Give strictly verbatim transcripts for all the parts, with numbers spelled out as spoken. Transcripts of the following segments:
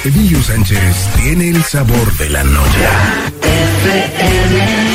Emilio Sánchez tiene el sabor de la noche. F M.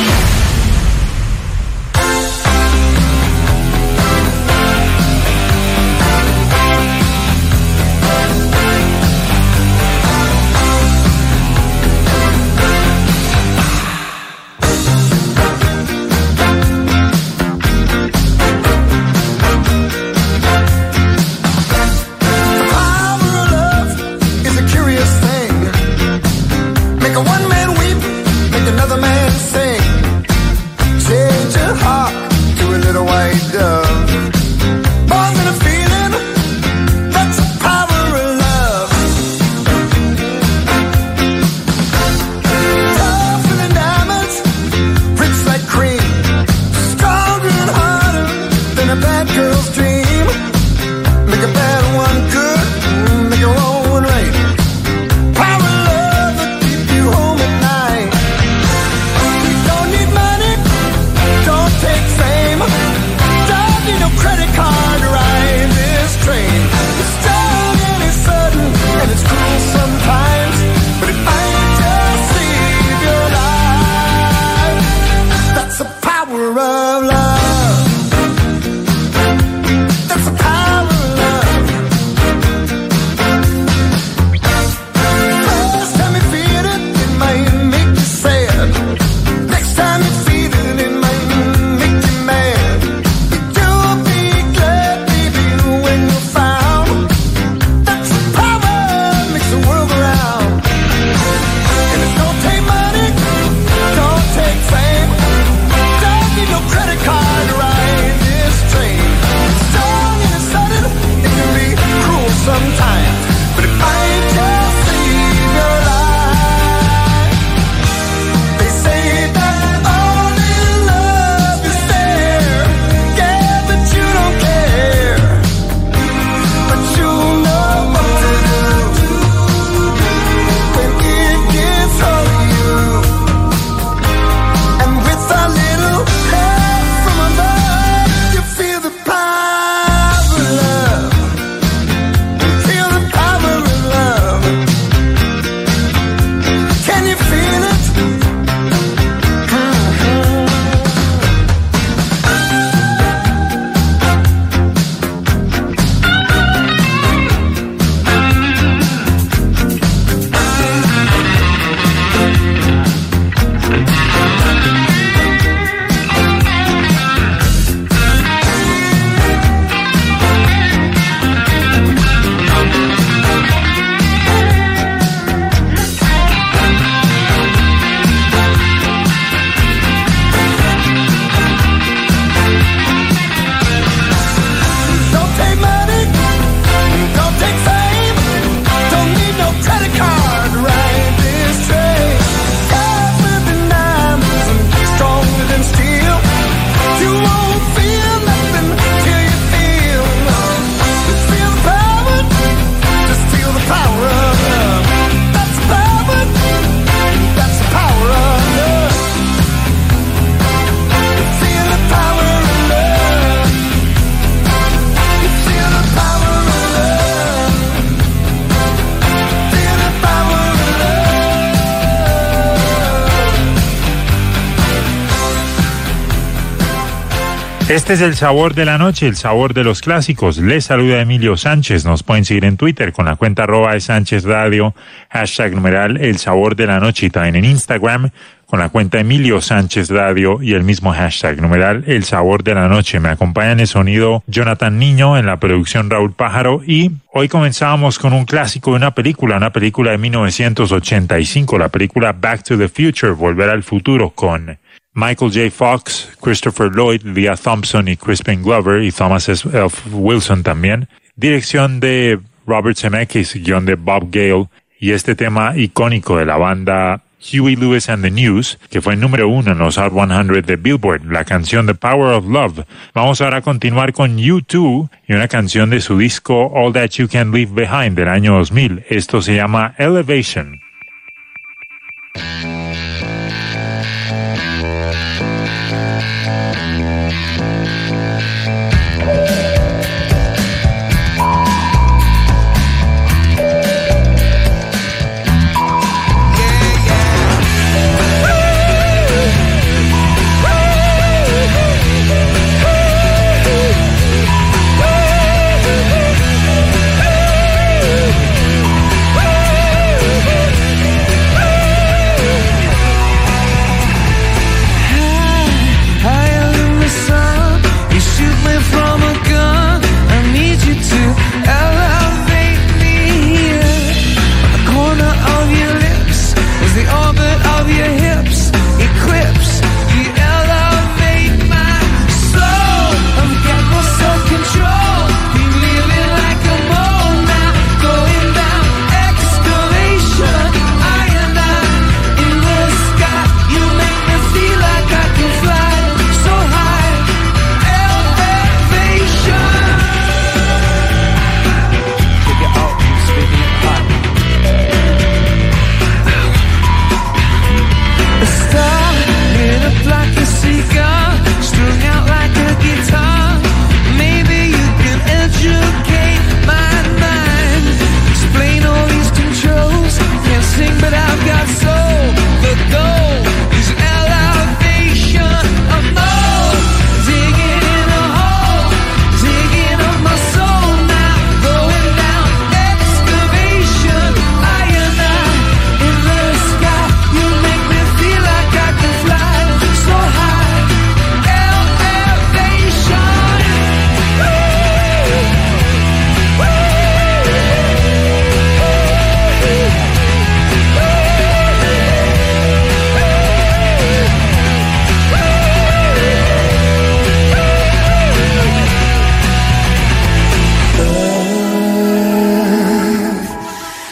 Este es el sabor de la noche, el sabor de los clásicos. Les saluda Emilio Sánchez. Nos pueden seguir en Twitter con la cuenta arroba de Sánchez Radio, hashtag numeral el sabor de la noche, y también en Instagram con la cuenta Emilio Sánchez Radio y el mismo hashtag numeral el sabor de la noche. Me acompaña en el sonido Jonathan Niño, en la producción Raúl Pájaro, y hoy comenzamos con un clásico de una película, una película de mil novecientos ochenta y cinco, la película Back to the Future, Volver al Futuro, con Michael J. Fox, Christopher Lloyd, Leah Thompson y Crispin Glover, y Thomas S. Wilson también. Dirección de Robert Zemeckis, guión de Bob Gale, y este tema icónico de la banda Huey Lewis and the News, que fue número uno en los Hot cien de Billboard, la canción The Power of Love. Vamos ahora a continuar con U dos y una canción de su disco All That You Can Leave Behind del año dos mil. Esto se llama Elevation.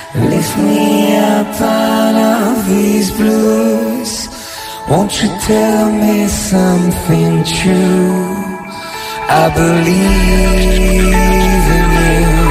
Lift me up out of these blues. Won't you tell me something true? I believe in you.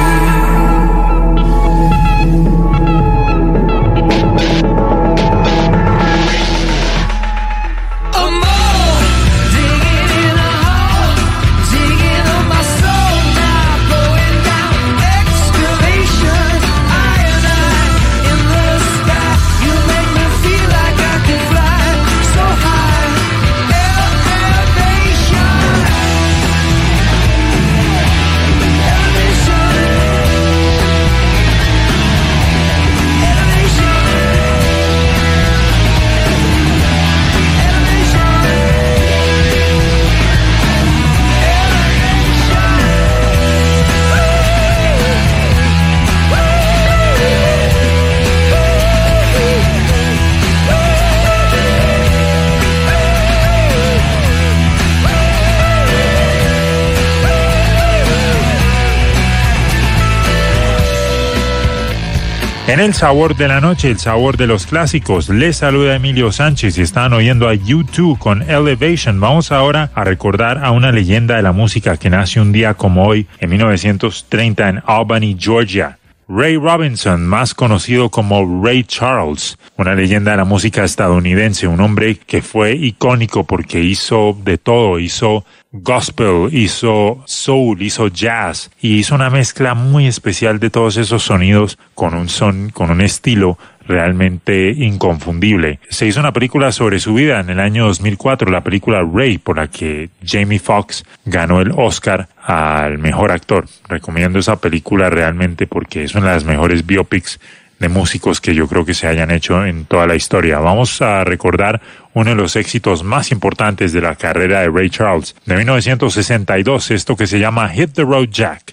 En el sabor de la noche, el sabor de los clásicos, les saluda Emilio Sánchez y están oyendo a U dos con Elevation. Vamos ahora a recordar a una leyenda de la música que nace un día como hoy, en mil novecientos treinta, en Albany, Georgia. Ray Robinson, más conocido como Ray Charles, una leyenda de la música estadounidense, un hombre que fue icónico porque hizo de todo, hizo gospel, hizo soul, hizo jazz y hizo una mezcla muy especial de todos esos sonidos con un son, con un estilo realmente inconfundible. Se hizo una película sobre su vida en el año dos mil cuatro, la película Ray, por la que Jamie Foxx ganó el Oscar al mejor actor. Recomiendo esa película realmente porque es una de las mejores biopics de músicos que yo creo que se hayan hecho en toda la historia. Vamos a recordar uno de los éxitos más importantes de la carrera de Ray Charles, de mil novecientos sesenta y dos, esto que se llama Hit the Road Jack.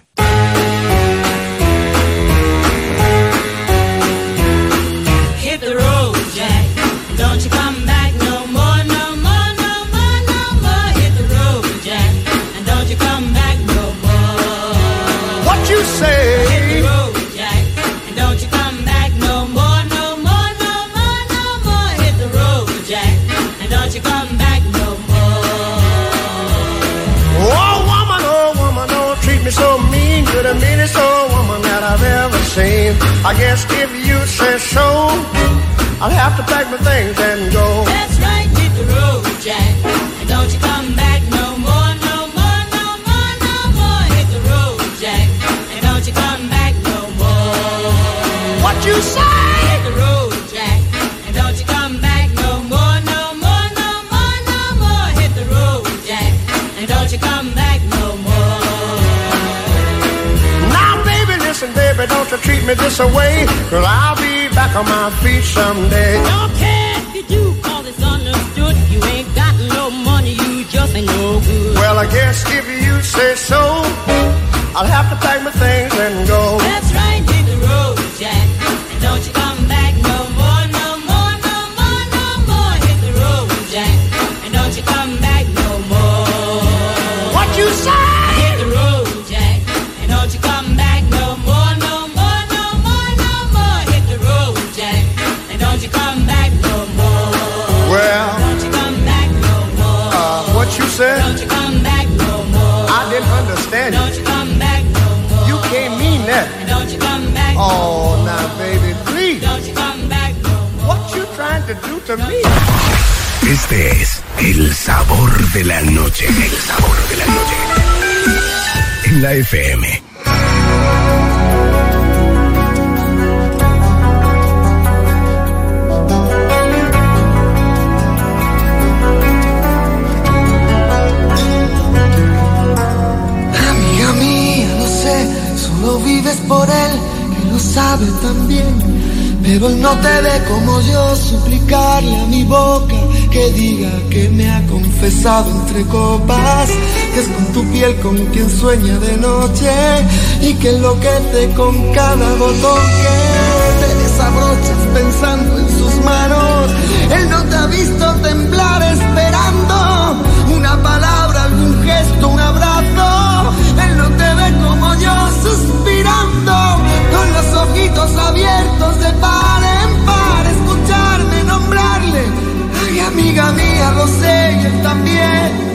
The meanest old woman that I've ever seen. I guess if you say so, I'll have to pack my things and go. That's right, hit the road, Jack, and don't you come back no more, no more, no more, no more. Hit the road, Jack, and don't you come back no more. What you say? Hit the road, Jack, and don't you come back no more, no more, no more, no more. Hit the road, Jack, and don't you come back no more. Listen, baby, don't you treat me this away, cause I'll be back on my feet someday. Don't care if you do, cause it's understood. You ain't got no money, you just ain't no good. Well, I guess if you say so, I'll have to pack my things and go. That's right, hit the road, Jack, and don't you come back no more, no more, no more, no more. Hit the road, Jack, and don't you come back no more. What you say? Hit the road, Jack, and don't you come back no more. Well, don't you come back no more. Uh, what you said? Don't you come back no more. I didn't understand don't you. You come back no more. You can't mean that. Don't you come back oh, no more. now, baby, please. Don't you come back no more. What you trying to do to me? Este es el sabor de la noche. El sabor de la noche. En la F M. Solo vives por él, que lo sabe también, pero él no te ve como yo. Suplicarle a mi boca que diga que me ha confesado entre copas, que es con tu piel con quien sueña de noche y que enloquece con cada botón que te desabrochas pensando en sus manos. Él no te ha visto temblar esperando una palabra, algún gesto, un abrazo. Él no te ve como yo suspirando con los ojitos abiertos lo sé y él también.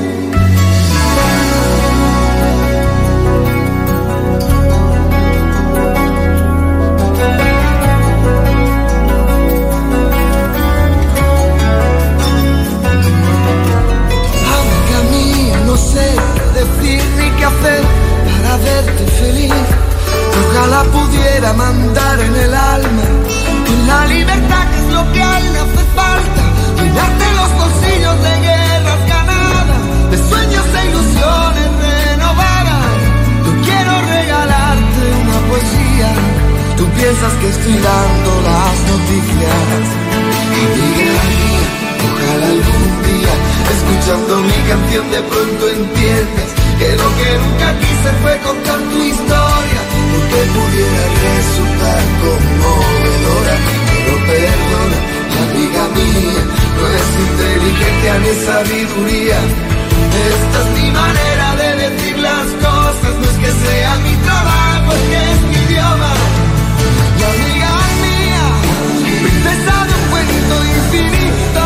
No sé qué decir ni qué hacer para verte feliz. Ojalá pudiera mandar en el alma en la libertad, que es lo que a él le hace falta. Llenarte los bolsillos de guerras ganadas, de sueños e ilusiones renovadas. Yo quiero regalarte una poesía. Tú piensas que estoy dando las noticias. Amiga mía, ojalá algún día, escuchando mi canción, de pronto entiendas que lo que nunca quise fue contar tu historia, porque pudiera resultar conmovedora. Pero perdona, amiga mía, no es inteligencia ni sabiduría. Esta es mi manera de decir las cosas, no es que sea mi trabajo, es que es mi idioma. Y amiga mía, princesa de un cuento infinito.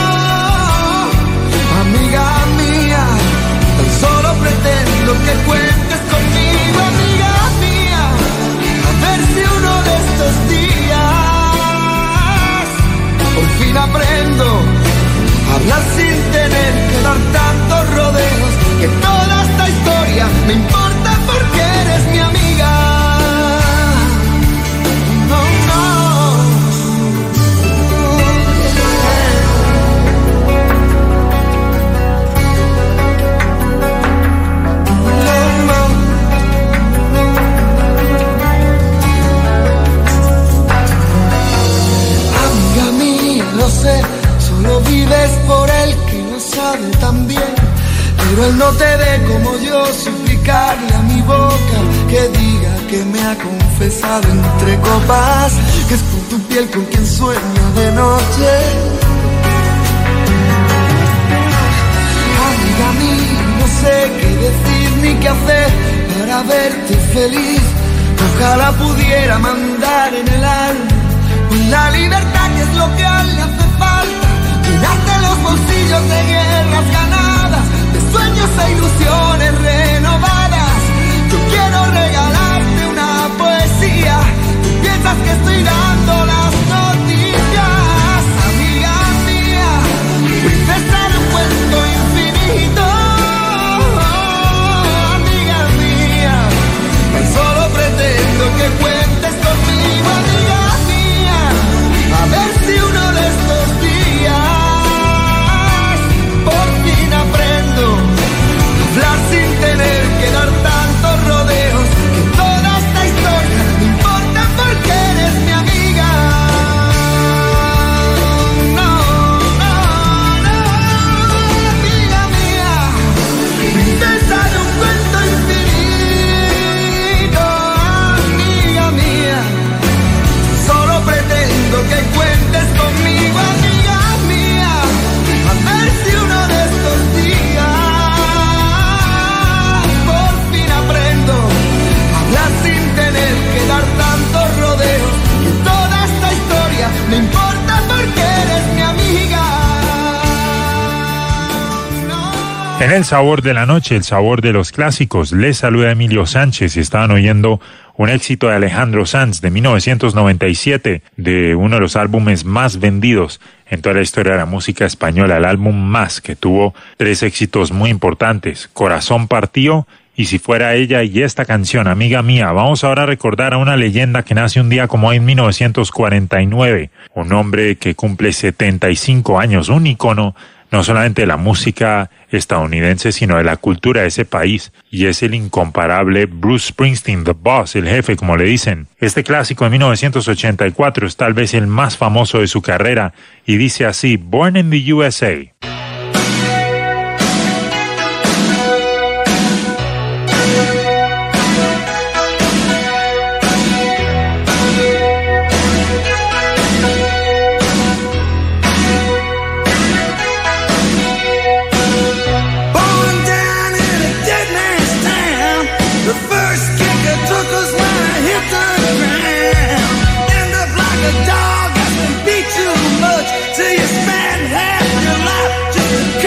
Amiga mía, tan solo pretendo que cuentes conmigo, amiga mía. A ver si uno de estos días por fin aprendo a hablar sin tener que dar tantos rodeos. Que toda esta historia me importa porque eres mi amiga. No, no. Lo sé, solo vives por él, que lo sabe también. Pero él no te ve como yo, suplicarle a mi boca que diga que me ha confesado entre copas, que es por tu piel con quien sueño de noche. Amiga mía, no sé qué decir ni qué hacer para verte feliz. Ojalá pudiera mandar en el alma la libertad, que es lo que a él le hace falta. Llenarte los bolsillos de guerras ganadas, de sueños e ilusiones renovadas. Yo quiero regalarte una poesía. Tú piensas que estoy dando las noticias. Amiga mía, princesa de un cuento infinito. Amiga mía, tan solo pretendo que cuentes conmigo, amiga. A ver si uno de estos días por fin aprendo a hablar sin tener que dar tantos rodeos. Que toda esta historia me importa porque eres mi amiga. No, no, no, amiga mía, princesa de un cuento infinito. Amiga mía, solo pretendo que cuentes conmigo, amiga mía. A ver si uno de estos días por fin aprendo a hablar sin tener que dar tantos rodeos. Que toda esta historia me importa porque eres mi amiga. No. En el sabor de la noche, el sabor de los clásicos, les saluda Emilio Sánchez y estaban oyendo un éxito de Alejandro Sanz de mil novecientos noventa y siete, de uno de los álbumes más vendidos en toda la historia de la música española, el álbum Más, que tuvo tres éxitos muy importantes: Corazón Partido y Si Fuera Ella, y esta canción, Amiga Mía. Vamos ahora a recordar a una leyenda que nace un día como hoy en mil novecientos cuarenta y nueve, un hombre que cumple setenta y cinco años, un ícono no solamente de la música estadounidense, sino de la cultura de ese país, y es el incomparable Bruce Springsteen, The Boss, el jefe, como le dicen. Este clásico de mil novecientos ochenta y cuatro es tal vez el más famoso de su carrera, y dice así: Born in the U S A. Dog has been beat too much till you spend half your life just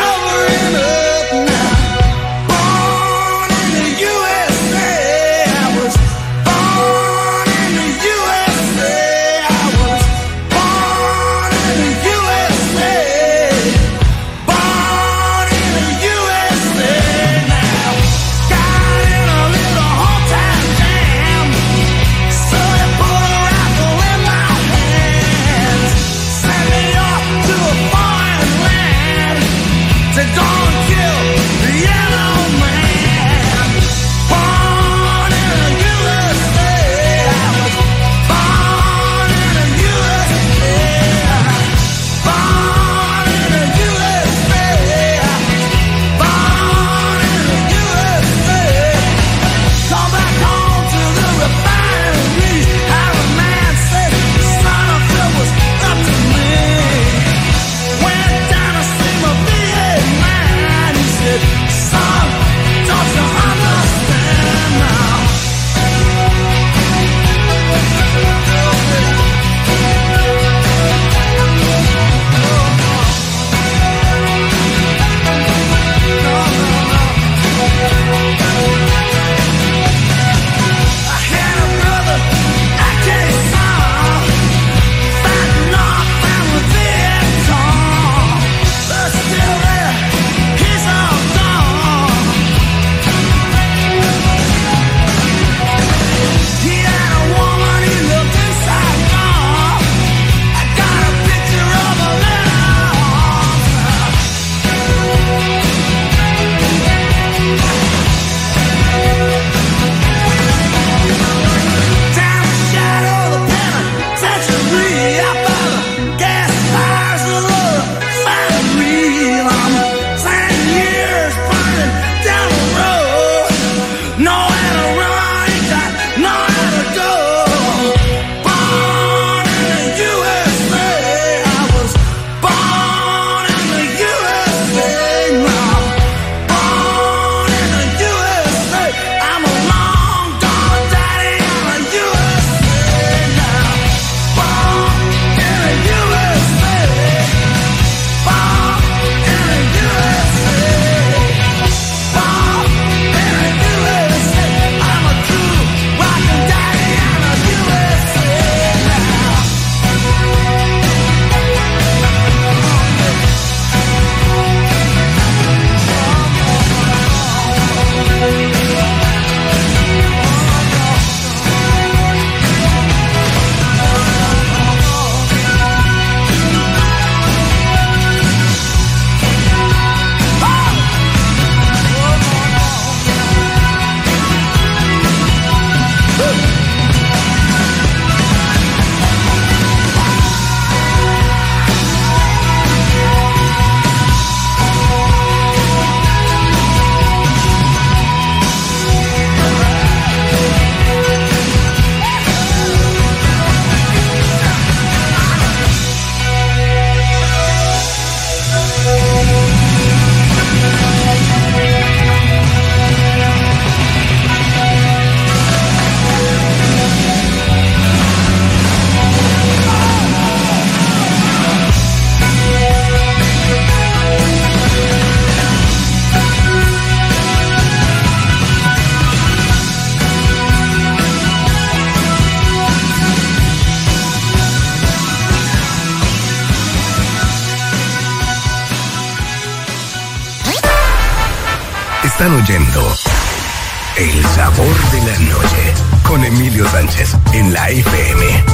Están oyendo El Sabor de la Noche con Emilio Sánchez en la F M.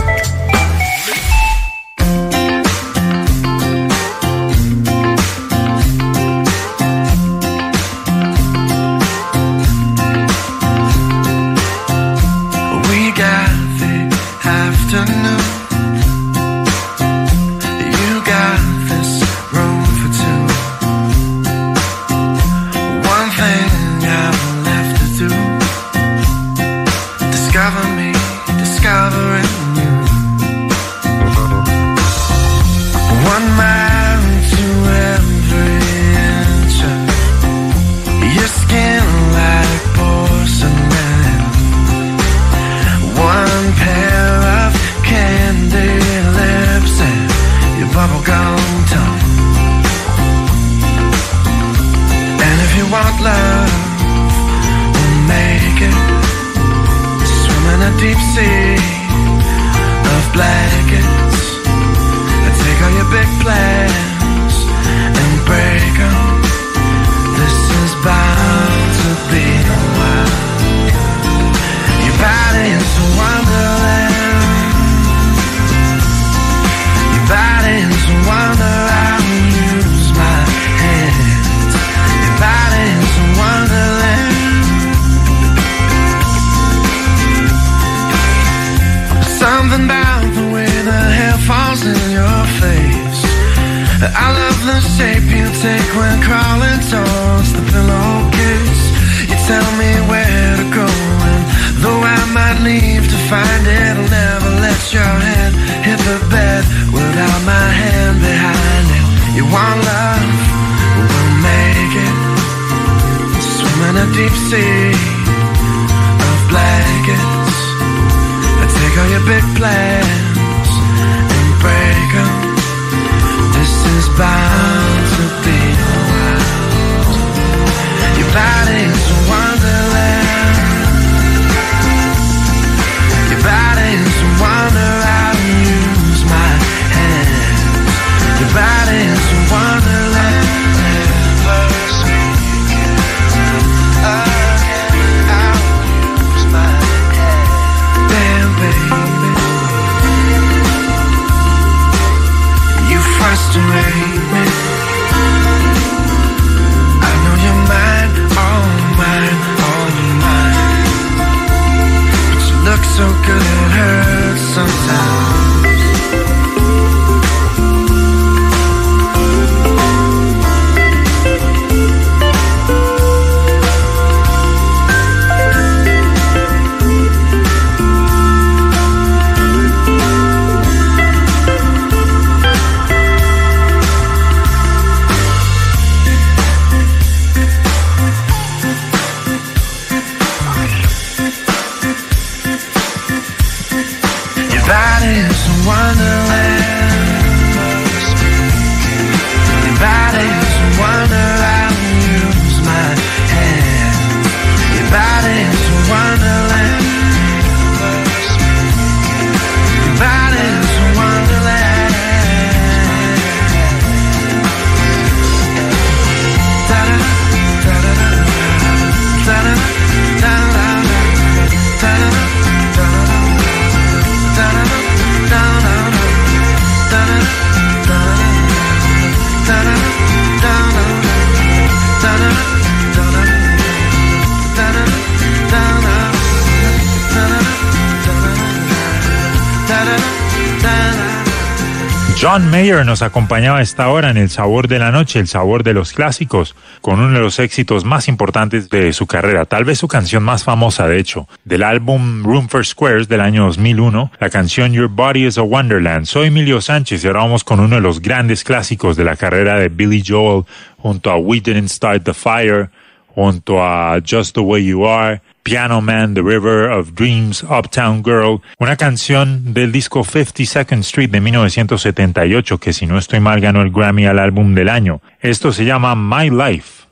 John Mayer nos acompañaba a esta hora en El Sabor de la Noche, el sabor de los clásicos, con uno de los éxitos más importantes de su carrera, tal vez su canción más famosa, de hecho, del álbum Room for Squares del año dos mil uno, la canción Your Body is a Wonderland. Soy Emilio Sánchez y ahora vamos con uno de los grandes clásicos de la carrera de Billy Joel, junto a We Didn't Start the Fire, junto a Just the Way You Are, Piano Man, The River of Dreams, Uptown Girl, una canción del disco fifty-second Street de mil novecientos setenta y ocho que, si no estoy mal, ganó el Grammy al álbum del año. Esto se llama My Life.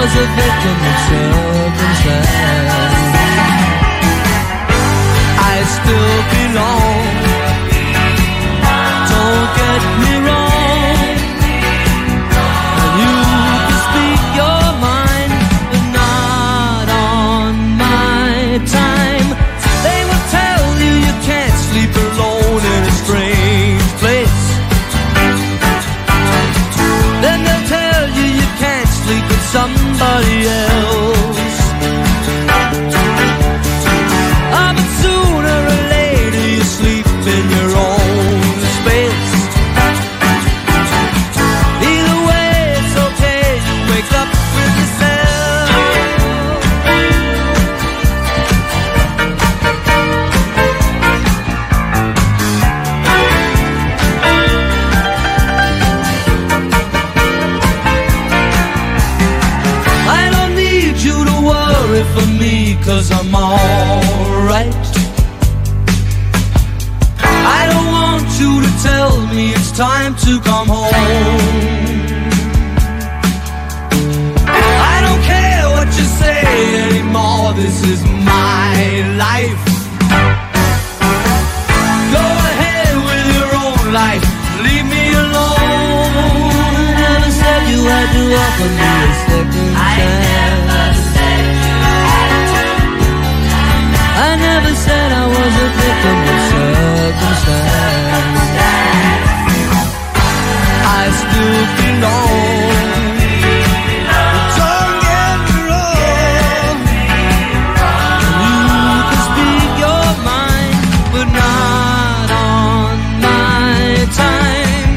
was a victim of circumstance. I still belong. Don't get me wrong. You can speak your mind, but not on my time. They will tell you you can't sleep alone in a strange place. Then they'll tell you you can't sleep with somebody else. Ah, but sooner or later you sleep in your own space. Either way it's okay, you wake up with yourself. I don't need you to worry for me, 'cause I'm alright. I don't want you to tell me it's time to come home. I don't care what you say anymore, this is my life. Go ahead with your own life, leave me alone. I never said you had to offer me a second chance. I never said I was a victim of circumstance. I still belong. Don't get me wrong. You can speak your mind, but not on my time.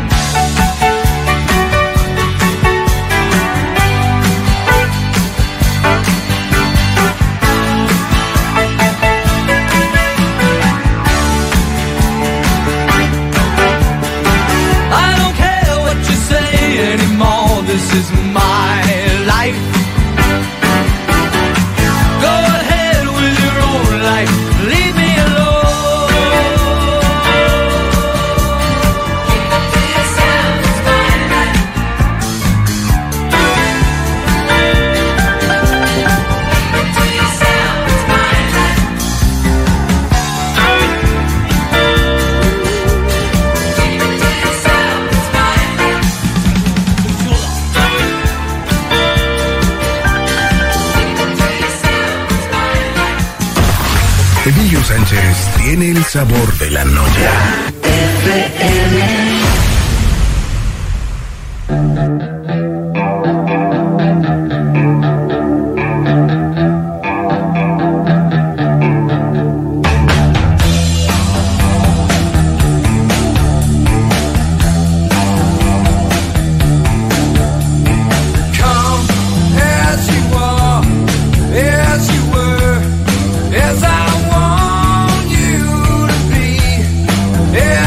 I don't care what you say anymore, this is my life. Go ahead with your own life, leave me alone. Keep it to yourself, it's my life. Keep it to yourself, it's my life. Keep it to yourself, it's my life. Emilio Sánchez tiene el sabor de la noche. Come as you are, as you were, as I want you to be.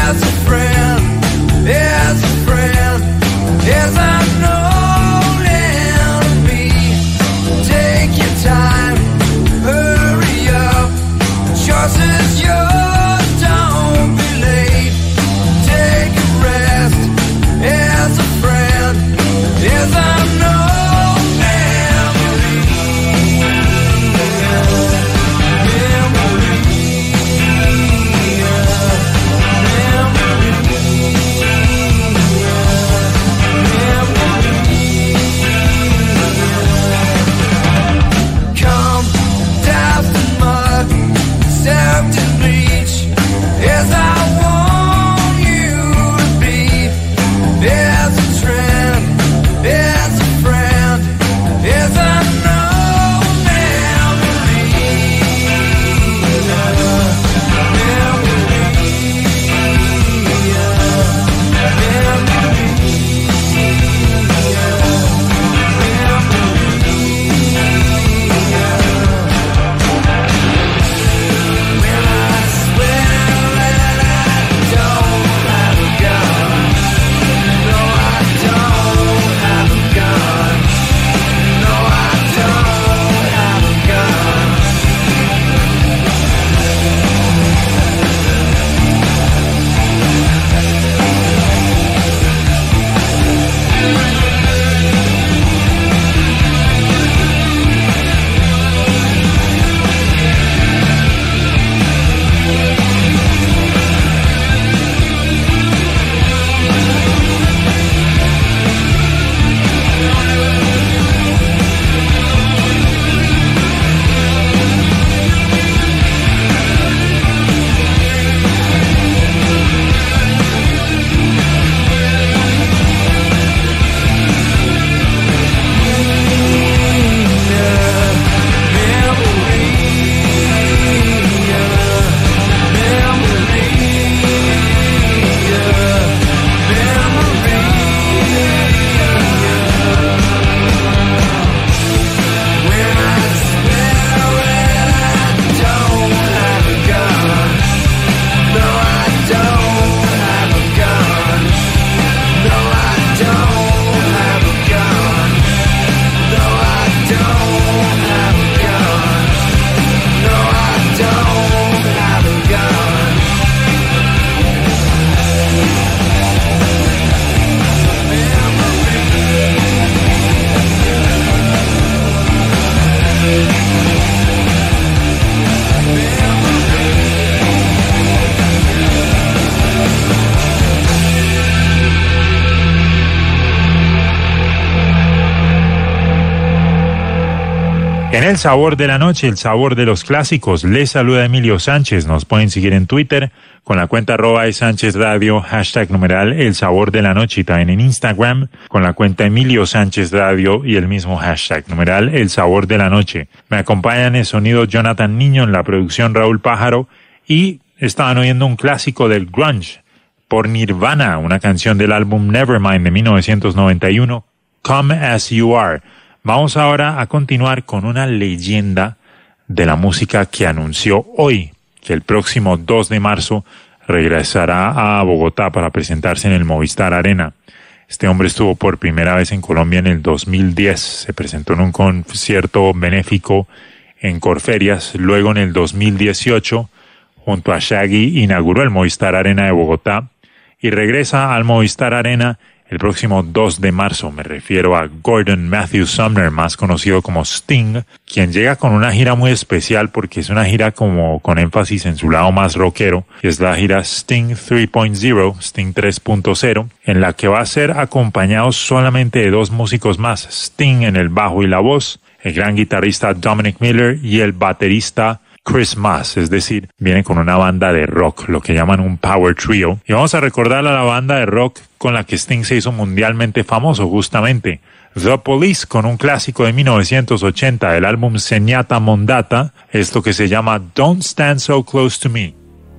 En el sabor de la noche, el sabor de los clásicos, les saluda Emilio Sánchez. Nos pueden seguir en Twitter con la cuenta arroba Sánchez Radio, hashtag numeral el sabor de la noche, y también en Instagram con la cuenta Emilio Sánchez Radio y el mismo hashtag numeral el sabor de la noche. Me acompañan en el sonido Jonathan Niño, en la producción Raúl Pájaro, y estaban oyendo un clásico del grunge por Nirvana, una canción del álbum Nevermind de mil novecientos noventa y uno, Come As You Are. Vamos ahora a continuar con una leyenda de la música que anunció hoy que el próximo dos de marzo regresará a Bogotá para presentarse en el Movistar Arena. Este hombre estuvo por primera vez en Colombia en el dos mil diez, se presentó en un concierto benéfico en Corferias. Luego en el dos mil dieciocho, junto a Shaggy, inauguró el Movistar Arena de Bogotá y regresa al Movistar Arena el próximo dos de marzo. Me refiero a Gordon Matthew Sumner, más conocido como Sting, quien llega con una gira muy especial porque es una gira como con énfasis en su lado más rockero. Es la gira Sting tres punto cero, Sting tres punto cero, en la que va a ser acompañado solamente de dos músicos más, Sting en el bajo y la voz, el gran guitarrista Dominic Miller y el baterista Chris Mass, es decir, viene con una banda de rock, lo que llaman un power trio. Y vamos a recordar a la banda de rock con la que Sting se hizo mundialmente famoso, justamente, The Police, con un clásico de mil novecientos ochenta del álbum Señata Mondata, esto que se llama Don't Stand So Close to Me.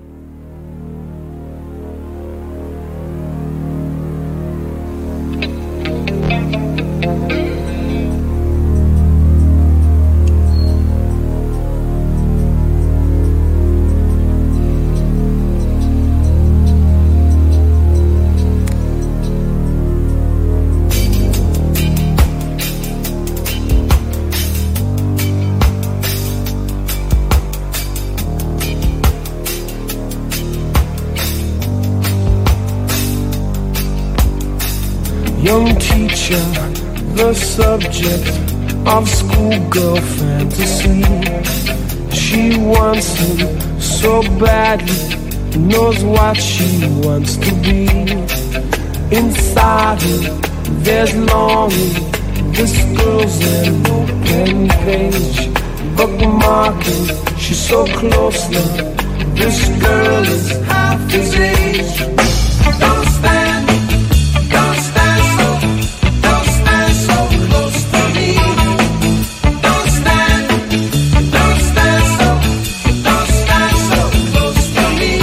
Young teacher, the subject of schoolgirl fantasy. She wants him so badly, knows what she wants to be. Inside her, there's longing. This girl's an open page, bookmarking. She's so close now. This girl is half his age. Don't stand, don't stand so, don't stand so close to me. Don't stand, don't stand so, don't stand so close to me.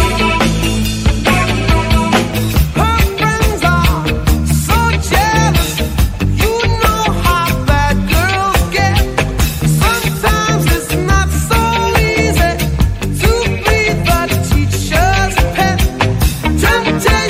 Her friends are so jealous, you know how bad girls get. Sometimes it's not so easy to be the teacher's pet. Temptation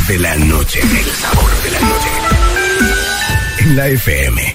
de la noche. El sabor de la noche. En la F M.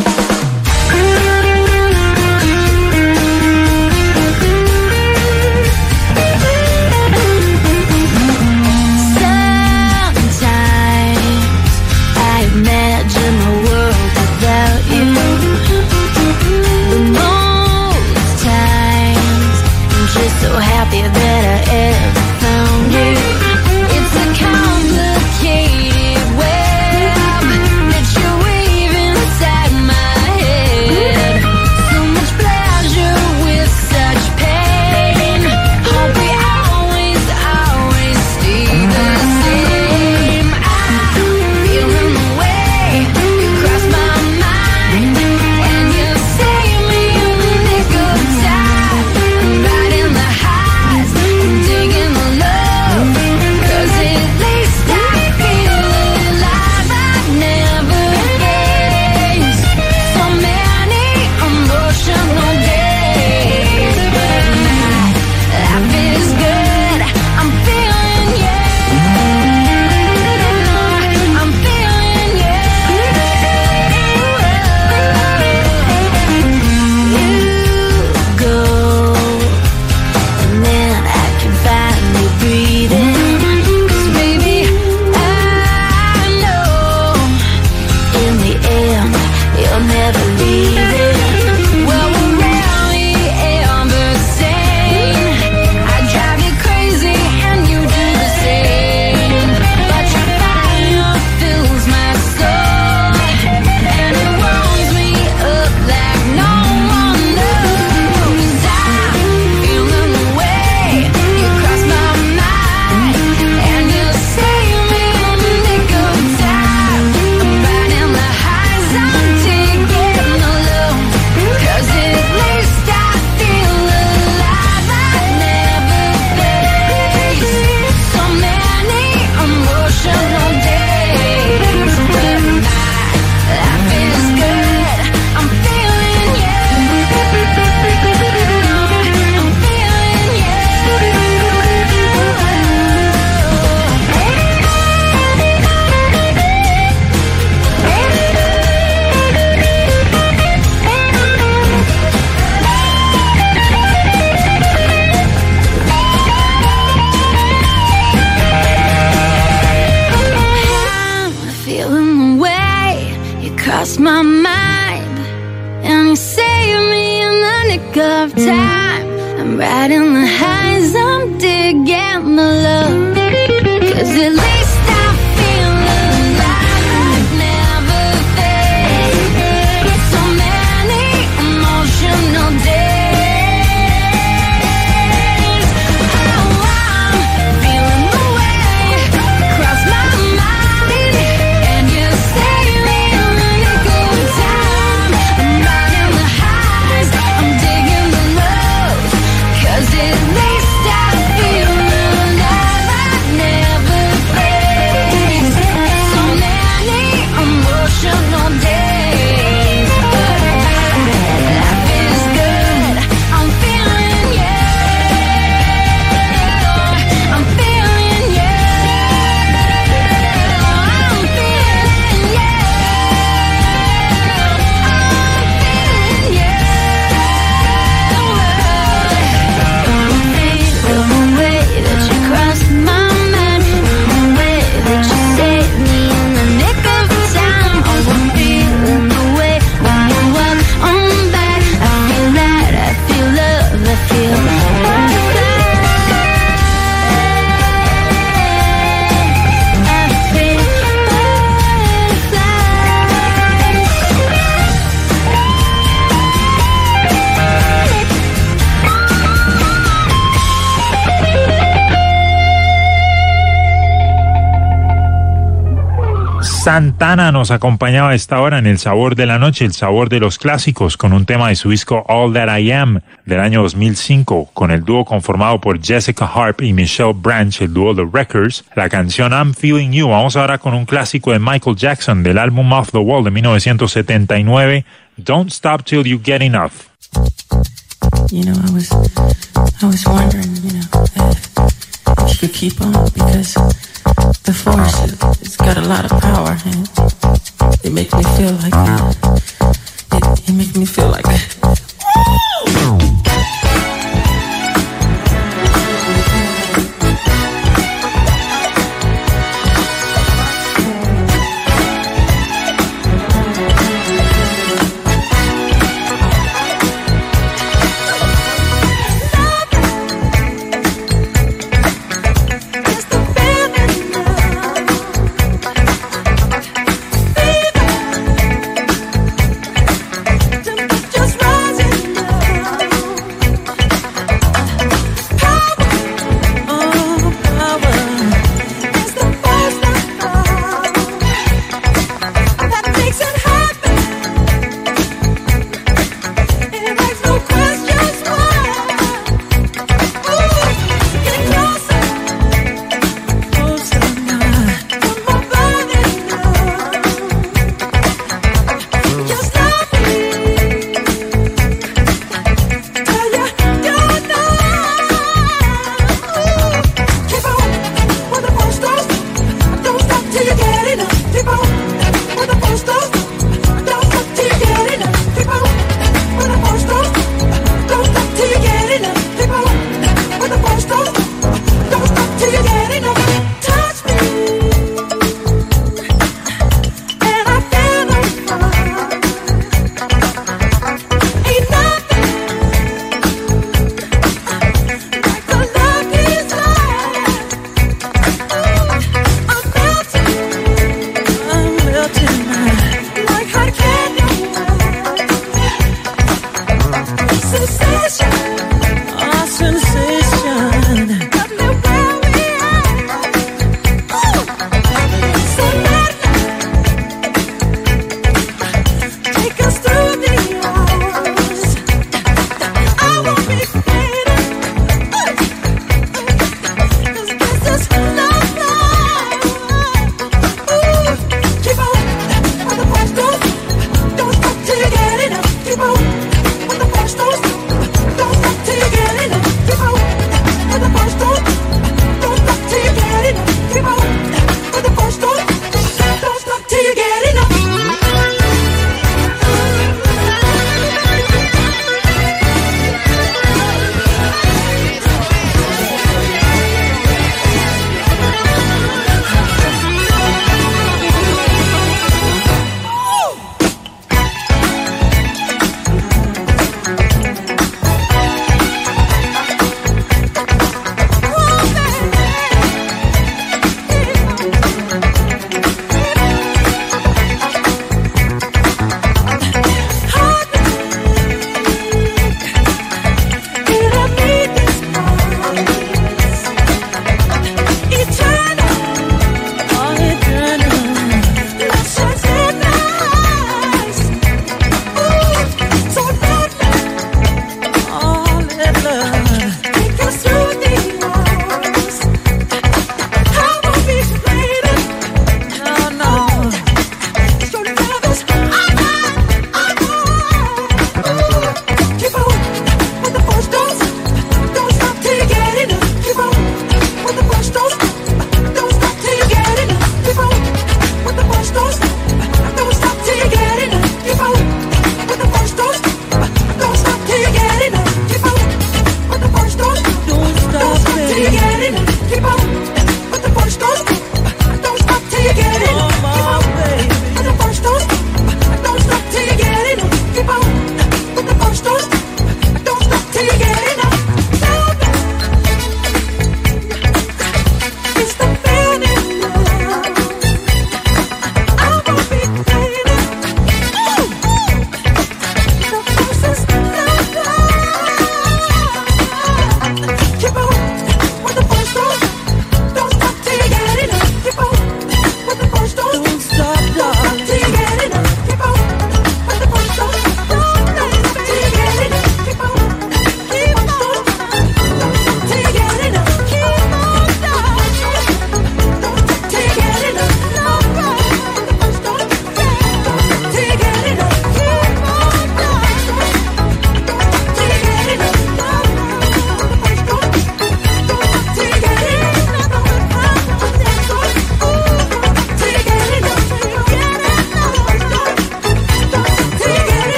So happy that I ever found you. It's a complicated web that you weave inside my head. So much pleasure with such pain. Hope we always, always stay the same. I'm feeling the way you cross my mind, and you save me in the nick of time. Right in the highs, I'm digging the love, 'cause at least I feel alive. I've never faced so many emotional days, but my life is good. I'm feeling you. I'm feeling you. You go, and then I can finally breathe in. 'Cause baby, I know in the end you'll never leave it. Well, we're rarely ever sane. I drive you crazy and you do the same. But your fire fills my soul, and it warms me up like no one knows. I'm feeling the way you cross my mind, and you save me in the nick of time. I'm riding the highs, I'm digging the low, 'cause at least I feel alive. I've never faced so many emotional days, but my life is good. I'm feeling you. I'm feeling you. I'm feeling the way you cross my mind, and you save me in the nick of time. I'm riding the highs, I'm digging the low, 'cause at least I feel alive. I've never faced so many emotional days. Oh, I'm feeling the way cross my mind, and you save me in the nick of time. I'm riding the highs, I'm digging the lows, 'cause at least I feel alive. I've never faced so many emotional days, but life is good. I'm feeling you. I'm feeling you. I'm feeling you. I'm feeling you. I'm feeling the way that you cross my mind, the way that you save me in the nick of time. Oh, I'm feeling the way when you walk on by. I feel that, I feel love, I feel butterflies. I feel Santana nos acompañaba a esta hora en el sabor de la noche, el sabor de los clásicos, con un tema de su disco All That I Am del año dos mil cinco, con el dúo conformado por Jessica Harp y Michelle Branch, el dúo The Wreckers, la canción I'm Feeling You. Vamos ahora con un clásico de Michael Jackson del álbum Off the Wall de mil novecientos setenta y nueve, Don't Stop Till You Get Enough. You know, I was, I was wondering, you know, if, think you could keep on? Because the force, it, it's got a lot of power, and it makes me feel like that. It, it makes me feel like that. Just rise.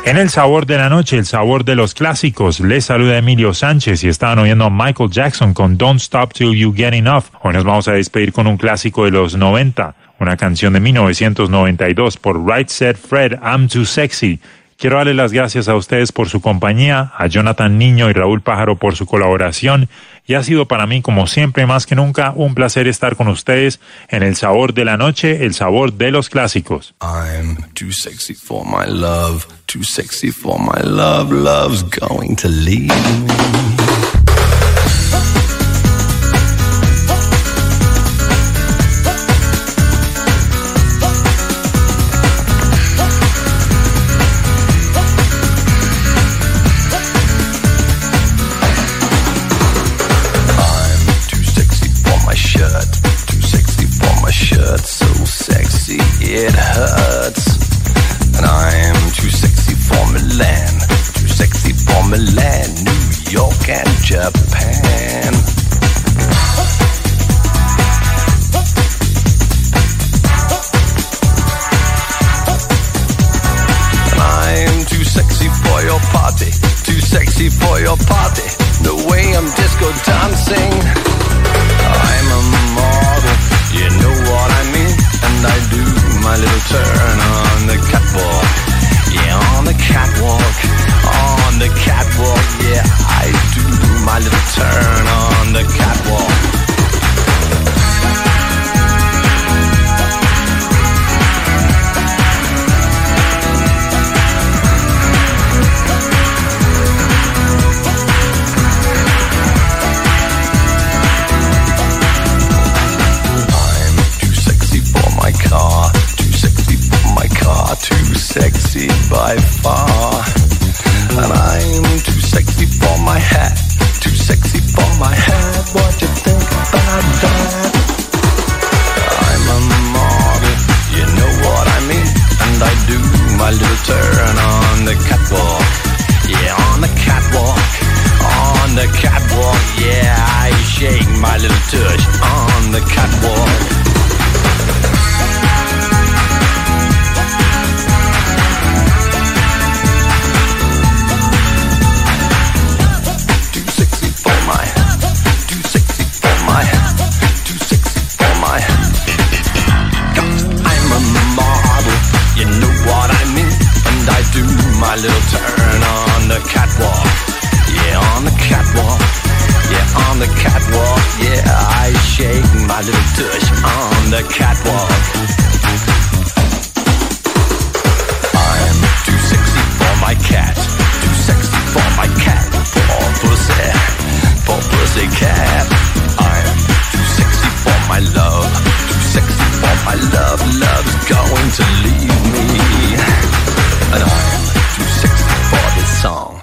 En el sabor de la noche, el sabor de los clásicos, les saluda Emilio Sánchez y estaban oyendo a Michael Jackson con Don't Stop Till You Get Enough. Hoy nos vamos a despedir con un clásico de los noventa, una canción de mil novecientos noventa y dos por Right Said Fred, I'm Too Sexy. Quiero darle las gracias a ustedes por su compañía, a Jonathan Niño y Raúl Pájaro por su colaboración, y ha sido para mí, como siempre, más que nunca, un placer estar con ustedes en el sabor de la noche, el sabor de los clásicos. I'm too sexy for my love, too sexy for my love, love's going to leave me. It hurts, and I'm too sexy for Milan, too sexy for Milan, New York and Japan. And I'm too sexy for your party, too sexy for your party, the way I'm disco dancing. I'm a model, you know what I mean, and I do my little turn on the catwalk, yeah, on the catwalk, on the catwalk, yeah, I do my little turn on the catwalk. Too sexy by far, and I'm too sexy for my hat, too sexy for my hat. What you think about that? I'm a model, you know what I mean, and I do my little turn on the catwalk, yeah, on the catwalk, on the catwalk, yeah, I shake my little tush on the catwalk. My little turn on the catwalk, yeah, on the catwalk, yeah, on the catwalk, yeah, I shake my little tush on the catwalk. I'm too sexy for my cat, too sexy for my cat, for pussy, for pussy cat. I'm too sexy for my love, too sexy for my love, love's going to leave me, and I'm too sexy for this song.